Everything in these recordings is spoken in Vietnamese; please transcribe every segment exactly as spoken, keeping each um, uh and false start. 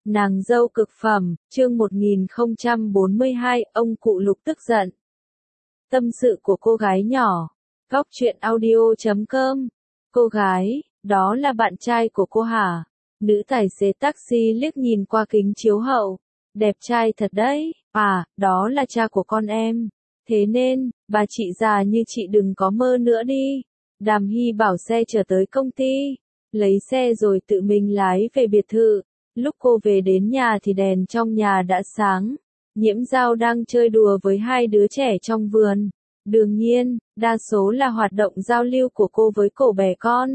Nàng dâu cực phẩm, chương một nghìn không trăm bốn mươi hai, ông cụ Lục tức giận. Tâm sự của cô gái nhỏ. Góc truyện audio chấm com. Cô gái, đó là bạn trai của cô hả? Nữ tài xế taxi liếc nhìn qua kính chiếu hậu. Đẹp trai thật đấy. À, đó là cha của con em. Thế nên, bà chị già như chị đừng có mơ nữa đi. Đàm Hy bảo xe chở tới công ty. Lấy xe rồi tự mình lái về biệt thự. Lúc cô về đến nhà thì đèn trong nhà đã sáng. Nhiễm Dao đang chơi đùa với hai đứa trẻ trong vườn. Đương nhiên, đa số là hoạt động giao lưu của cô với cổ bè con.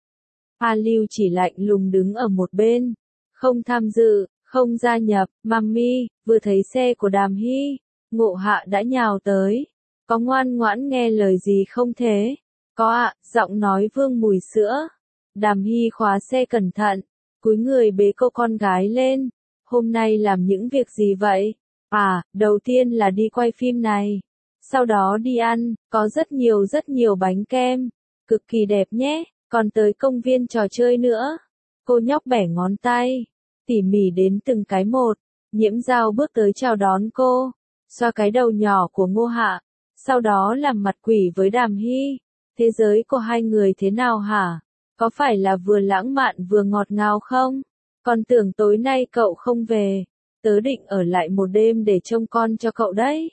A Lưu chỉ lạnh lùng đứng ở một bên. Không tham dự, không gia nhập. Mami, vừa thấy xe của Đàm Hy, Ngộ Hạ đã nhào tới. Có ngoan ngoãn nghe lời gì không thế? Có ạ, giọng nói vương mùi sữa. Đàm Hy khóa xe cẩn thận. Cúi người bế cô con gái lên. Hôm nay làm những việc gì vậy? À, đầu tiên là đi quay phim này. Sau đó đi ăn, có rất nhiều rất nhiều bánh kem. Cực kỳ đẹp nhé, còn tới công viên trò chơi nữa. Cô nhóc bẻ ngón tay. Tỉ mỉ đến từng cái một. Nhiễm Dao bước tới chào đón cô. Xoa cái đầu nhỏ của Ngô Hạ. Sau đó làm mặt quỷ với Đàm Hy. Thế giới của hai người thế nào hả? Có phải là vừa lãng mạn vừa ngọt ngào không? Con tưởng tối nay cậu không về. Tớ định ở lại một đêm để trông con cho cậu đấy.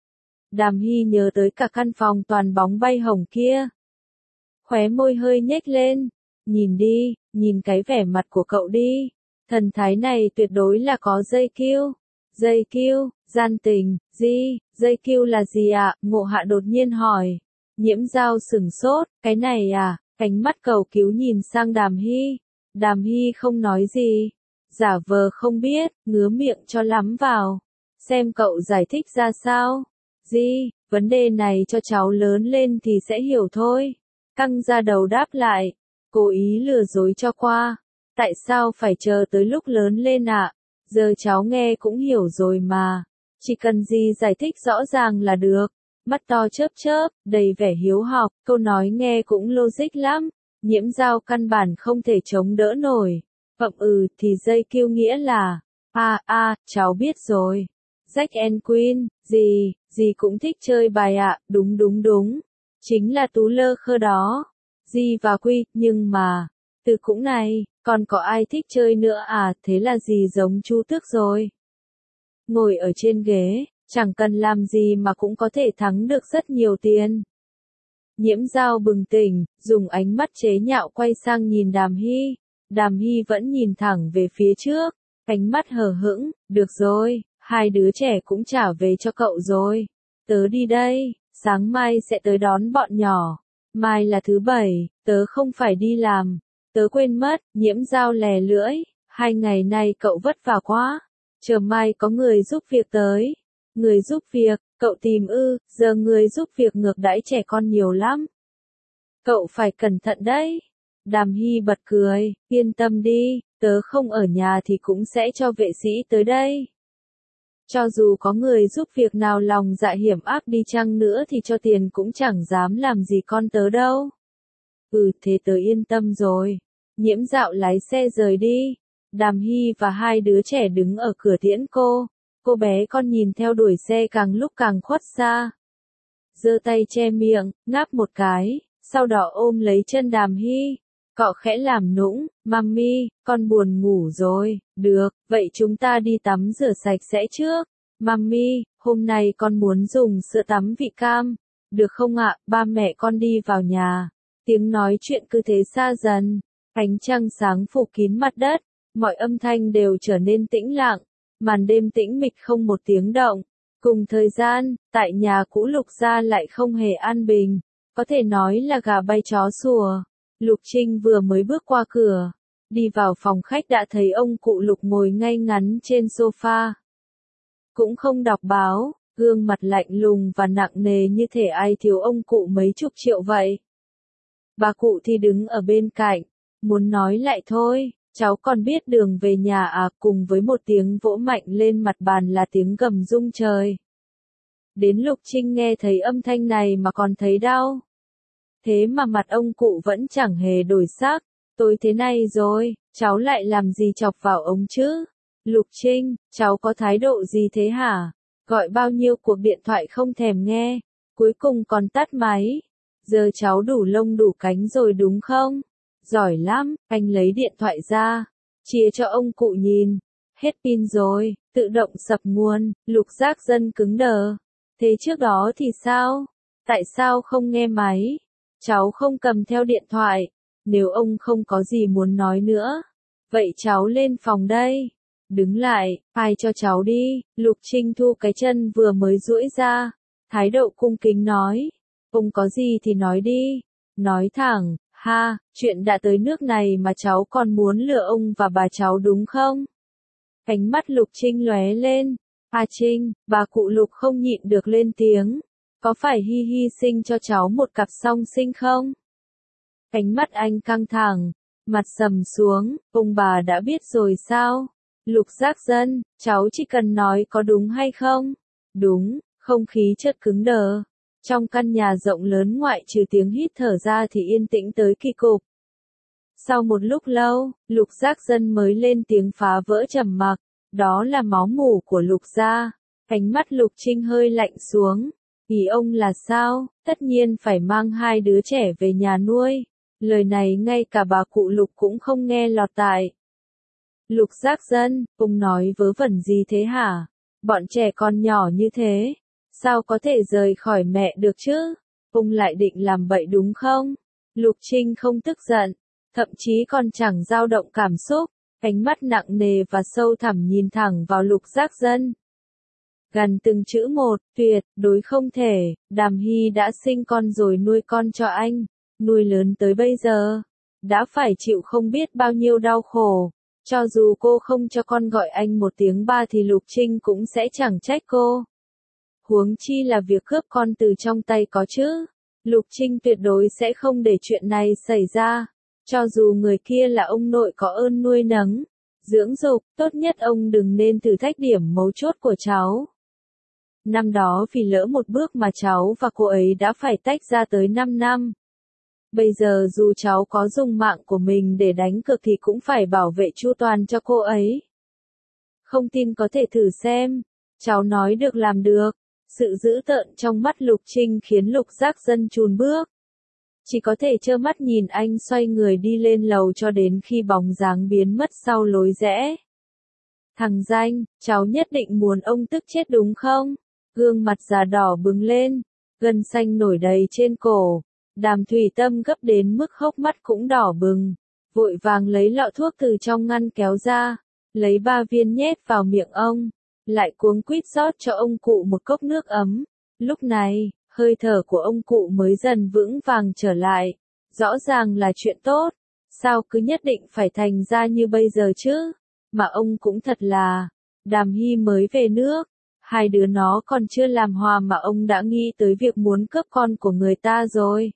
Đàm Hy nhớ tới cả căn phòng toàn bóng bay hồng kia. Khóe môi hơi nhếch lên. Nhìn đi, nhìn cái vẻ mặt của cậu đi. Thần thái này tuyệt đối là có dây kiêu. Dây kiêu, gian tình, gì, dây kiêu là gì ạ? Ngộ Hạ đột nhiên hỏi. Nhiễm Dao sửng sốt, cái này à? Cánh mắt cầu cứu nhìn sang Đàm Hy. Đàm Hy không nói gì. Giả vờ không biết, ngứa miệng cho lắm vào. Xem cậu giải thích ra sao. Gì, vấn đề này cho cháu lớn lên thì sẽ hiểu thôi. Căng ra đầu đáp lại. Cố ý lừa dối cho qua. Tại sao phải chờ tới lúc lớn lên ạ? À? Giờ cháu nghe cũng hiểu rồi mà. Chỉ cần gì giải thích rõ ràng là được. Mắt to chớp chớp, đầy vẻ hiếu học, câu nói nghe cũng logic lắm. Nhiễm Dao căn bản không thể chống đỡ nổi. Vậm ừ thì dây kiêu nghĩa là, à à, cháu biết rồi. Jack and Queen, gì, gì cũng thích chơi bài ạ, à, đúng đúng đúng. Chính là Tú Lơ Khơ đó. Di và Quy, nhưng mà, từ cũng này, còn có ai thích chơi nữa à, thế là gì giống chú Tước rồi. Ngồi ở trên ghế, chẳng cần làm gì mà cũng có thể thắng được rất nhiều tiền. Nhiễm Dao bừng tỉnh, dùng ánh mắt chế nhạo quay sang nhìn Đàm Hy. Đàm Hy vẫn nhìn thẳng về phía trước, ánh mắt hờ hững, được rồi, hai đứa trẻ cũng trả về cho cậu rồi. Tớ đi đây, sáng mai sẽ tới đón bọn nhỏ. Mai là thứ bảy, tớ không phải đi làm. Tớ quên mất, Nhiễm Dao lè lưỡi, hai ngày nay cậu vất vả quá. Chờ mai có người giúp việc tới. Người giúp việc, cậu tìm ư, giờ người giúp việc ngược đãi trẻ con nhiều lắm. Cậu phải cẩn thận đấy. Đàm Hy bật cười, yên tâm đi, tớ không ở nhà thì cũng sẽ cho vệ sĩ tới đây. Cho dù có người giúp việc nào lòng dạ hiểm ác đi chăng nữa thì cho tiền cũng chẳng dám làm gì con tớ đâu. Ừ thế tớ yên tâm rồi. Nhiễm Dạo lái xe rời đi. Đàm Hy và hai đứa trẻ đứng ở cửa tiễn cô. Cô bé con nhìn theo đuổi xe càng lúc càng khuất xa. Giơ tay che miệng, ngáp một cái, sau đó ôm lấy chân Đàm Hy. Cọ khẽ làm nũng, Mami, con buồn ngủ rồi, được, vậy chúng ta đi tắm rửa sạch sẽ trước. Mami, hôm nay con muốn dùng sữa tắm vị cam. Được không ạ, ba mẹ con đi vào nhà. Tiếng nói chuyện cứ thế xa dần. Ánh trăng sáng phủ kín mặt đất. Mọi âm thanh đều trở nên tĩnh lặng. Màn đêm tĩnh mịch không một tiếng động. Cùng thời gian, tại nhà cũ Lục gia lại không hề an bình. Có thể nói là gà bay chó sủa. Lục Trinh vừa mới bước qua cửa. Đi vào phòng khách đã thấy ông cụ Lục ngồi ngay ngắn trên sofa. Cũng không đọc báo, gương mặt lạnh lùng và nặng nề như thể ai thiếu ông cụ mấy chục triệu vậy. Bà cụ thì đứng ở bên cạnh. Muốn nói lại thôi. Cháu còn biết đường về nhà à, cùng với một tiếng vỗ mạnh lên mặt bàn là tiếng gầm rung trời. Đến Lục Trinh nghe thấy âm thanh này mà còn thấy đau. Thế mà mặt ông cụ vẫn chẳng hề đổi sắc. Tôi thế này rồi, cháu lại làm gì chọc vào ông chứ? Lục Trinh, cháu có thái độ gì thế hả? Gọi bao nhiêu cuộc điện thoại không thèm nghe, cuối cùng còn tắt máy. Giờ cháu đủ lông đủ cánh rồi đúng không? Giỏi lắm, anh lấy điện thoại ra, chia cho ông cụ nhìn. Hết pin rồi, tự động sập nguồn, Lục Giác Dân cứng đờ. Thế trước đó thì sao? Tại sao không nghe máy? Cháu không cầm theo điện thoại. Nếu ông không có gì muốn nói nữa, vậy cháu lên phòng đây. Đứng lại, ai cho cháu đi, Lục Trinh thu cái chân vừa mới duỗi ra, thái độ cung kính nói. Ông có gì thì nói đi, nói thẳng, ha, chuyện đã tới nước này mà cháu còn muốn lừa ông và bà cháu đúng không? Ánh mắt Lục Trinh lóe lên, A Trinh, bà cụ Lục không nhịn được lên tiếng, có phải Hi Hi sinh cho cháu một cặp song sinh không? Ánh mắt anh căng thẳng, mặt sầm xuống, ông bà đã biết rồi sao? Lục Giác Dân, cháu chỉ cần nói có đúng hay không? Đúng, không khí chợt cứng đờ. Trong căn nhà rộng lớn ngoại trừ tiếng hít thở ra thì yên tĩnh tới kỳ cục. Sau một lúc lâu, Lục Giác Dân mới lên tiếng phá vỡ trầm mặc, đó là máu mủ của Lục gia. Ánh mắt Lục Trinh hơi lạnh xuống, ý ông là sao? Tất nhiên phải mang hai đứa trẻ về nhà nuôi. Lời này ngay cả bà cụ Lục cũng không nghe lọt tai. Lục Giác Dân, ông nói vớ vẩn gì thế hả? Bọn trẻ con nhỏ như thế, sao có thể rời khỏi mẹ được chứ? Ông lại định làm bậy đúng không? Lục Trinh không tức giận, thậm chí còn chẳng dao động cảm xúc, ánh mắt nặng nề và sâu thẳm nhìn thẳng vào Lục Giác Dân. Gần từng chữ một, tuyệt đối không thể, Đàm Hy đã sinh con rồi nuôi con cho anh, nuôi lớn tới bây giờ, đã phải chịu không biết bao nhiêu đau khổ. Cho dù cô không cho con gọi anh một tiếng ba thì Lục Trinh cũng sẽ chẳng trách cô. Huống chi là việc cướp con từ trong tay có chứ. Lục Trinh tuyệt đối sẽ không để chuyện này xảy ra. Cho dù người kia là ông nội có ơn nuôi nấng, dưỡng dục, tốt nhất ông đừng nên thử thách điểm mấu chốt của cháu. Năm đó vì lỡ một bước mà cháu và cô ấy đã phải tách ra tới năm năm. Bây giờ dù cháu có dùng mạng của mình để đánh cược thì cũng phải bảo vệ chu toàn cho cô ấy. Không tin có thể thử xem. Cháu nói được làm được. Sự dữ tợn trong mắt Lục Trinh khiến Lục Giác Dân chùn bước. Chỉ có thể trơ mắt nhìn anh xoay người đi lên lầu cho đến khi bóng dáng biến mất sau lối rẽ. Thằng danh, cháu nhất định muốn ông tức chết đúng không? Gương mặt già đỏ bừng lên, gân xanh nổi đầy trên cổ. Đàm Thủy Tâm gấp đến mức hốc mắt cũng đỏ bừng, vội vàng lấy lọ thuốc từ trong ngăn kéo ra, lấy ba viên nhét vào miệng ông, lại cuống quýt rót cho ông cụ một cốc nước ấm. Lúc này, hơi thở của ông cụ mới dần vững vàng trở lại, rõ ràng là chuyện tốt, sao cứ nhất định phải thành ra như bây giờ chứ, mà ông cũng thật là, Đàm Hy mới về nước. Hai đứa nó còn chưa làm hòa mà ông đã nghĩ tới việc muốn cướp con của người ta rồi.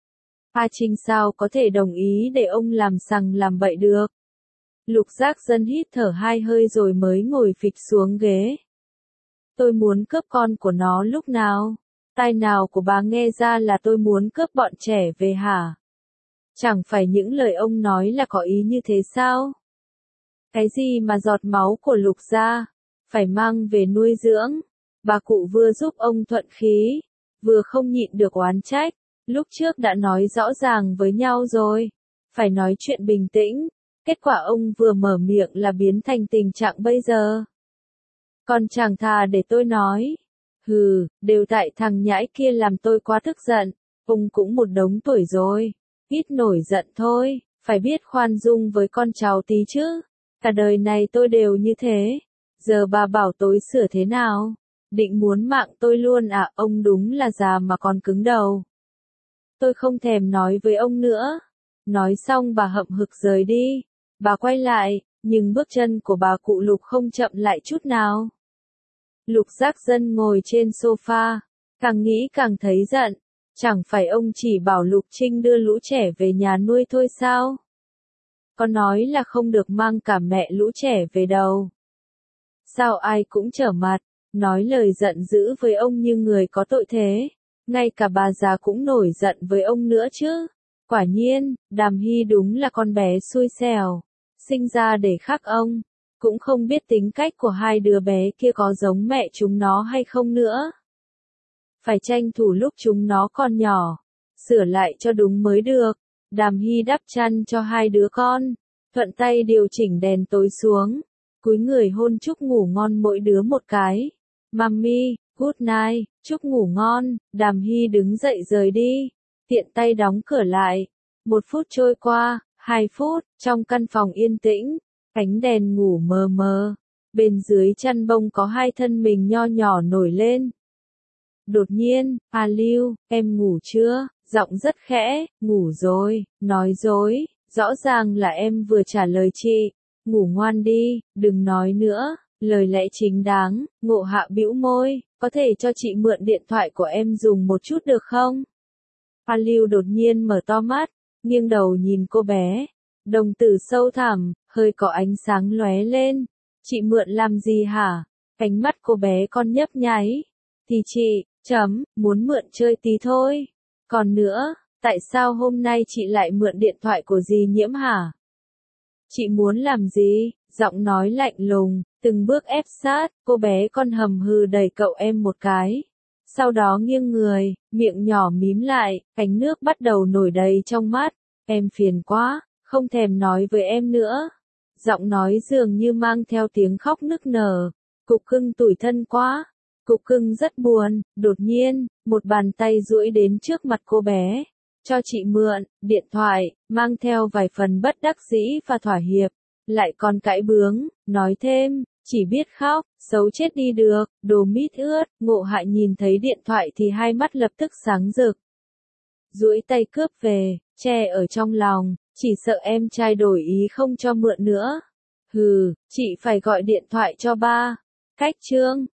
A Trinh sao có thể đồng ý để ông làm sằng làm bậy được. Lục Giác Dân hít thở hai hơi rồi mới ngồi phịch xuống ghế. Tôi muốn cướp con của nó lúc nào? Tai nào của bà nghe ra là tôi muốn cướp bọn trẻ về hả? Chẳng phải những lời ông nói là có ý như thế sao? Cái gì mà giọt máu của Lục gia, phải mang về nuôi dưỡng? Bà cụ vừa giúp ông thuận khí, vừa không nhịn được oán trách. Lúc trước đã nói rõ ràng với nhau rồi, phải nói chuyện bình tĩnh, kết quả ông vừa mở miệng là biến thành tình trạng bây giờ. Còn chẳng thà để tôi nói, hừ, đều tại thằng nhãi kia làm tôi quá tức giận, ông cũng một đống tuổi rồi, ít nổi giận thôi, phải biết khoan dung với con cháu tí chứ, cả đời này tôi đều như thế, giờ bà bảo tôi sửa thế nào, định muốn mạng tôi luôn à, ông đúng là già mà còn cứng đầu. Tôi không thèm nói với ông nữa. Nói xong bà hậm hực rời đi. Bà quay lại, nhưng bước chân của bà cụ Lục không chậm lại chút nào. Lục Giác Dân ngồi trên sofa, càng nghĩ càng thấy giận. Chẳng phải ông chỉ bảo Lục Trinh đưa lũ trẻ về nhà nuôi thôi sao? Có nói là không được mang cả mẹ lũ trẻ về đâu. Sao ai cũng trở mặt, nói lời giận dữ với ông như người có tội thế? Ngay cả bà già cũng nổi giận với ông nữa chứ. Quả nhiên, Đàm Hy đúng là con bé xui xẻo, sinh ra để khắc ông. cũng không biết tính cách của hai đứa bé kia có giống mẹ chúng nó hay không nữa. Phải tranh thủ lúc chúng nó còn nhỏ, sửa lại cho đúng mới được. Đàm Hy đắp chăn cho hai đứa con, thuận tay điều chỉnh đèn tối xuống, cúi người hôn Trúc ngủ ngon mỗi đứa một cái. Mummy, good night, Trúc ngủ ngon. Đàm Hy đứng dậy rời đi, tiện tay đóng cửa lại. Một phút trôi qua, hai phút, trong căn phòng yên tĩnh, ánh đèn ngủ mờ mờ. Bên dưới chăn bông có hai thân mình nho nhỏ nổi lên. Đột nhiên, A Lưu, em ngủ chưa? Giọng rất khẽ, ngủ rồi, nói dối, rõ ràng là em vừa trả lời chị. Ngủ ngoan đi, đừng nói nữa, lời lẽ chính đáng. Ngộ Hạ bĩu môi, có thể cho chị mượn điện thoại của em dùng một chút được không? A Lưu đột nhiên mở to mắt, nghiêng đầu nhìn cô bé. Đồng tử sâu thẳm, hơi có ánh sáng lóe lên. Chị mượn làm gì hả? Ánh mắt cô bé con nhấp nháy. Thì chị, chấm, muốn mượn chơi tí thôi. Còn nữa, tại sao hôm nay chị lại mượn điện thoại của dì Nhiễm hả? Chị muốn làm gì? Giọng nói lạnh lùng, từng bước ép sát, cô bé con hầm hừ đẩy cậu em một cái. Sau đó nghiêng người, miệng nhỏ mím lại, cánh nước bắt đầu nổi đầy trong mắt. Em phiền quá, không thèm nói với em nữa. Giọng nói dường như mang theo tiếng khóc nức nở. Cục Cưng tủi thân quá. Cục Cưng rất buồn. Đột nhiên, một bàn tay duỗi đến trước mặt cô bé. Cho chị mượn, điện thoại, mang theo vài phần bất đắc dĩ và thỏa hiệp. Lại còn cãi bướng, nói thêm, chỉ biết khóc, xấu chết đi được, đồ mít ướt. Ngộ Hại nhìn thấy điện thoại thì hai mắt lập tức sáng rực. Duỗi tay cướp về, che ở trong lòng, chỉ sợ em trai đổi ý không cho mượn nữa. Hừ, chị phải gọi điện thoại cho ba. Cách chương